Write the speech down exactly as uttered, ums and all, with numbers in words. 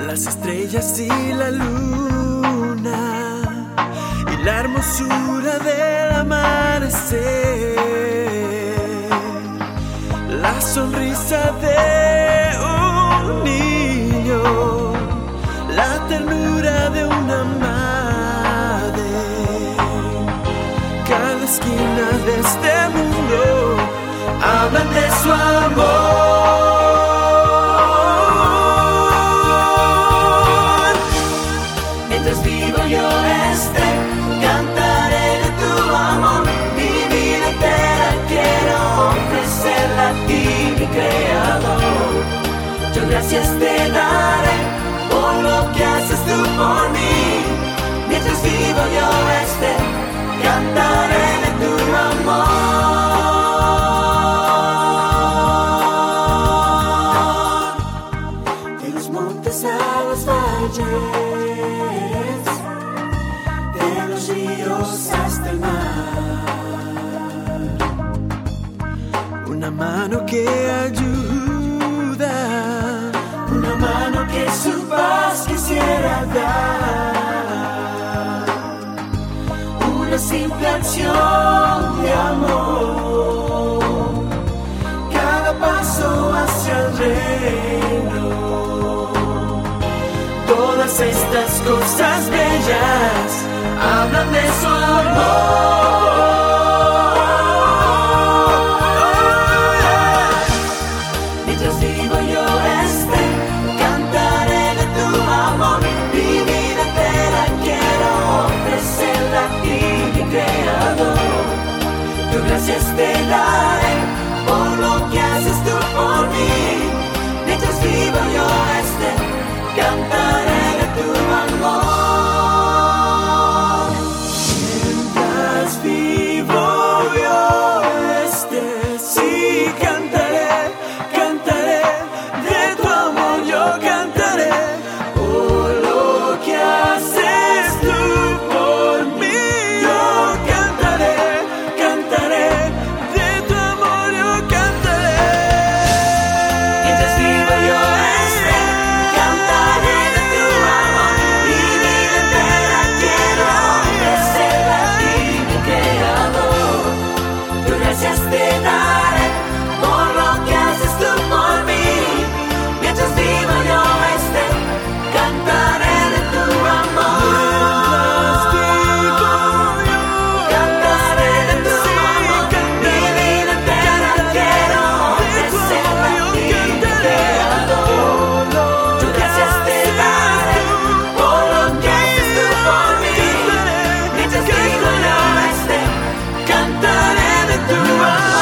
las estrellas y la luna y la hermosura del amanecer, la sonrisa de un niño, la ternura de una madre. Cada esquina de este mundo hablan de su amor. Mientras vivo yo este, cantaré de tu amor. Mi vida entera quiero ofrecerla a ti, mi creador. Yo gracias te daré por lo que haces tú por mí. Mientras vivo yo este, cantaré de tu amor. De los montes a los valles, de los ríos hasta el mar, una mano que ayuda, una mano que su paz quisiera dar, una simple acción de amor, cada paso hacia el reino. Todas estas cosas bellas hablan de su amor. Mientras vivo yo este, cantaré de tu amor. Mi vida entera quiero ofrecerla a ti, mi creador. Yo gracias te daré por lo que haces tú por mí. Mientras vivo yo este, cantaré de tu amor. Mientras vivo yo este, sí cantaré, cantaré de tu amor. Yo cantaré por lo que haces tú por mí. Yo cantaré, cantaré de tu amor. Yo cantaré. Mientras vivo yo este, cantaré de tu amor. Mi vida entera quiero ofrecerla a ti, mi creador. Yo gracias te daré por lo que haces tú por mí. Mientras vivo yo este, cantaré de tu amor. Cantaré de tu amor. Mi vida entera quiero ofrecerla a ti, mi creador. Yo gracias te daré por lo que haces tú por mí. Mientras vivo yo este, cantaré de tu amor.